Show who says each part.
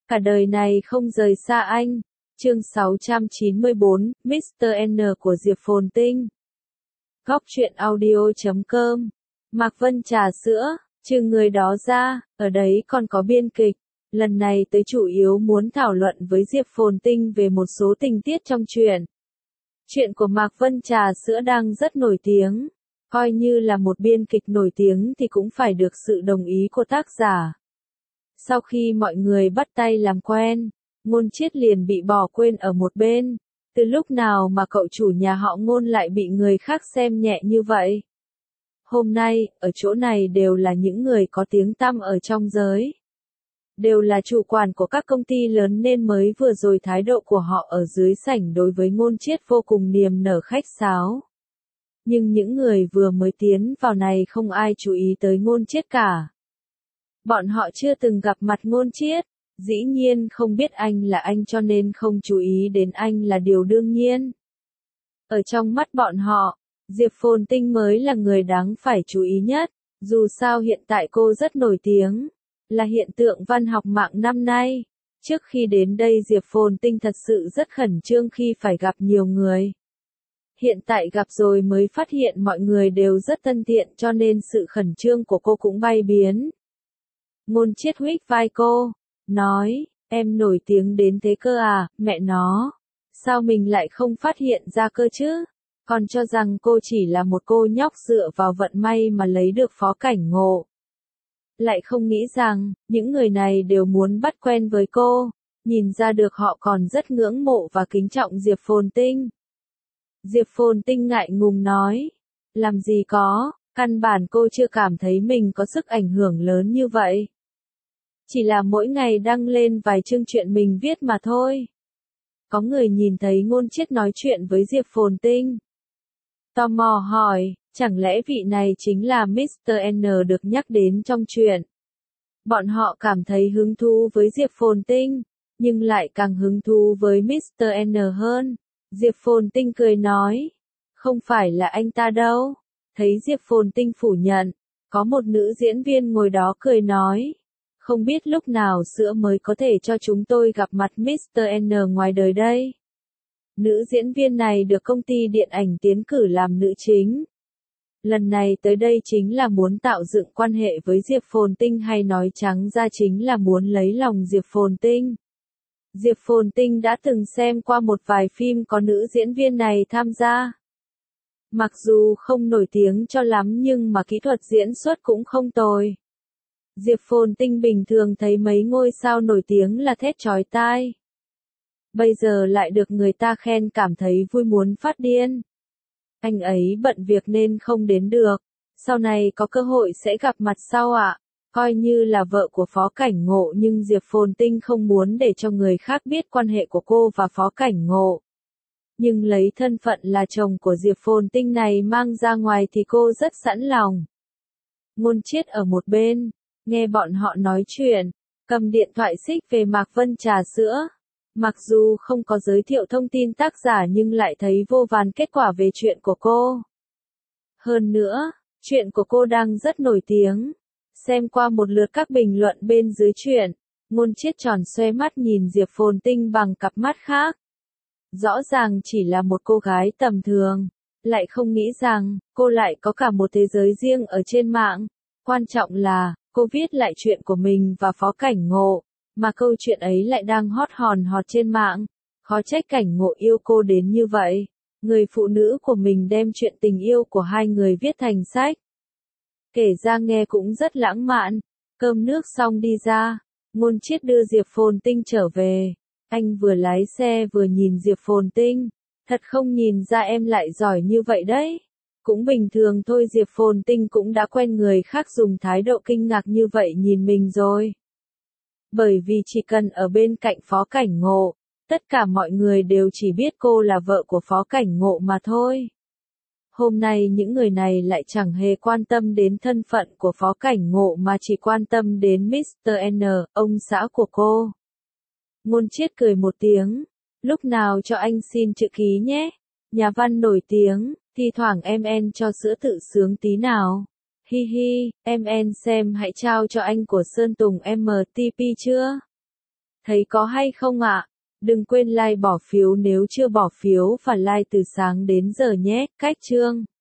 Speaker 1: Cả đời này không rời xa anh. Chương 694, Mr. N của Diệp Phồn Tinh. Góc truyện audio.com. Mạc Vân trà sữa, trừ người đó ra, ở đấy còn có biên kịch. Lần này tới chủ yếu muốn thảo luận với Diệp Phồn Tinh về một số tình tiết trong truyện. Chuyện của Mạc Vân trà sữa đang rất nổi tiếng. Coi như là một biên kịch nổi tiếng thì cũng phải được sự đồng ý của tác giả. Sau khi mọi người bắt tay làm quen, Ngôn Chiết liền bị bỏ quên ở một bên. Từ lúc nào mà cậu chủ nhà họ Ngôn lại bị người khác xem nhẹ như vậy? Hôm nay, ở chỗ này đều là những người có tiếng tăm ở trong giới. Đều là chủ quản của các công ty lớn nên mới vừa rồi thái độ của họ ở dưới sảnh đối với Ngôn Chiết vô cùng niềm nở khách sáo. Nhưng những người vừa mới tiến vào này không ai chú ý tới Ngôn Chiết cả. Bọn họ chưa từng gặp mặt Ngôn Chiết, dĩ nhiên không biết anh là anh cho nên không chú ý đến anh là điều đương nhiên. Ở trong mắt bọn họ, Diệp Phồn Tinh mới là người đáng phải chú ý nhất, dù sao hiện tại cô rất nổi tiếng, là hiện tượng văn học mạng năm nay. Trước khi đến đây Diệp Phồn Tinh thật sự rất khẩn trương khi phải gặp nhiều người. Hiện tại gặp rồi mới phát hiện mọi người đều rất thân thiện cho nên sự khẩn trương của cô cũng bay biến. Ngôn Chiết huých vai cô, nói, em nổi tiếng đến thế cơ à, mẹ nó. Sao mình lại không phát hiện ra cơ chứ? Còn cho rằng cô chỉ là một cô nhóc dựa vào vận may mà lấy được Phó Cảnh Ngộ. Lại không nghĩ rằng, những người này đều muốn bắt quen với cô, nhìn ra được họ còn rất ngưỡng mộ và kính trọng Diệp Phồn Tinh. Diệp Phồn Tinh ngại ngùng nói, làm gì có, căn bản cô chưa cảm thấy mình có sức ảnh hưởng lớn như vậy. Chỉ là mỗi ngày đăng lên vài chương chuyện mình viết mà thôi. Có người nhìn thấy Ngôn Chiết nói chuyện với Diệp Phồn Tinh. Tò mò hỏi, chẳng lẽ vị này chính là Mr. N được nhắc đến trong truyện? Bọn họ cảm thấy hứng thú với Diệp Phồn Tinh, nhưng lại càng hứng thú với Mr. N hơn. Diệp Phồn Tinh cười nói, không phải là anh ta đâu. Thấy Diệp Phồn Tinh phủ nhận, có một nữ diễn viên ngồi đó cười nói, không biết lúc nào sữa mới có thể cho chúng tôi gặp mặt Mr. N ngoài đời đây. Nữ diễn viên này được công ty điện ảnh tiến cử làm nữ chính. Lần này tới đây chính là muốn tạo dựng quan hệ với Diệp Phồn Tinh hay nói trắng ra chính là muốn lấy lòng Diệp Phồn Tinh. Diệp Phồn Tinh đã từng xem qua một vài phim có nữ diễn viên này tham gia. Mặc dù không nổi tiếng cho lắm nhưng mà kỹ thuật diễn xuất cũng không tồi. Diệp Phồn Tinh bình thường thấy mấy ngôi sao nổi tiếng là thét chói tai. Bây giờ lại được người ta khen cảm thấy vui muốn phát điên. Anh ấy bận việc nên không đến được. Sau này có cơ hội sẽ gặp mặt sau ạ. Coi như là vợ của Phó Cảnh Ngộ nhưng Diệp Phồn Tinh không muốn để cho người khác biết quan hệ của cô và Phó Cảnh Ngộ. Nhưng lấy thân phận là chồng của Diệp Phồn Tinh này mang ra ngoài thì cô rất sẵn lòng. Ngôn Chiết ở một bên, nghe bọn họ nói chuyện, cầm điện thoại xích về Mạc Vân trà sữa. Mặc dù không có giới thiệu thông tin tác giả nhưng lại thấy vô vàn kết quả về chuyện của cô. Hơn nữa, chuyện của cô đang rất nổi tiếng. Xem qua một lượt các bình luận bên dưới chuyện, Ngôn Chiết tròn xoe mắt nhìn Diệp Phồn Tinh bằng cặp mắt khác. Rõ ràng chỉ là một cô gái tầm thường, lại không nghĩ rằng, cô lại có cả một thế giới riêng ở trên mạng. Quan trọng là, cô viết lại chuyện của mình và Phó Cảnh Ngộ, mà câu chuyện ấy lại đang hot hòn hot trên mạng. Khó trách Cảnh Ngộ yêu cô đến như vậy. Người phụ nữ của mình đem chuyện tình yêu của hai người viết thành sách. Kể ra nghe cũng rất lãng mạn. Cơm nước xong đi ra, Ngôn Chiết đưa Diệp Phồn Tinh trở về. Anh vừa lái xe vừa nhìn Diệp Phồn Tinh. Thật không nhìn ra em lại giỏi như vậy đấy. Cũng bình thường thôi, Diệp Phồn Tinh cũng đã quen người khác dùng thái độ kinh ngạc như vậy nhìn mình rồi. Bởi vì chỉ cần ở bên cạnh Phó Cảnh Ngộ, tất cả mọi người đều chỉ biết cô là vợ của Phó Cảnh Ngộ mà thôi. Hôm nay những người này lại chẳng hề quan tâm đến thân phận của Phó Cảnh Ngộ mà chỉ quan tâm đến Mr. N, ông xã của cô. Ngôn Chiết cười một tiếng, lúc nào cho anh xin chữ ký nhé. Nhà văn nổi tiếng, thi thoảng em cho sữa tự sướng tí nào. Hi hi, em xem hãy trao cho anh của Sơn Tùng MTP chưa? Thấy có hay không ạ? Đừng quên like bỏ phiếu nếu chưa bỏ phiếu và like từ sáng đến giờ nhé. Cách chương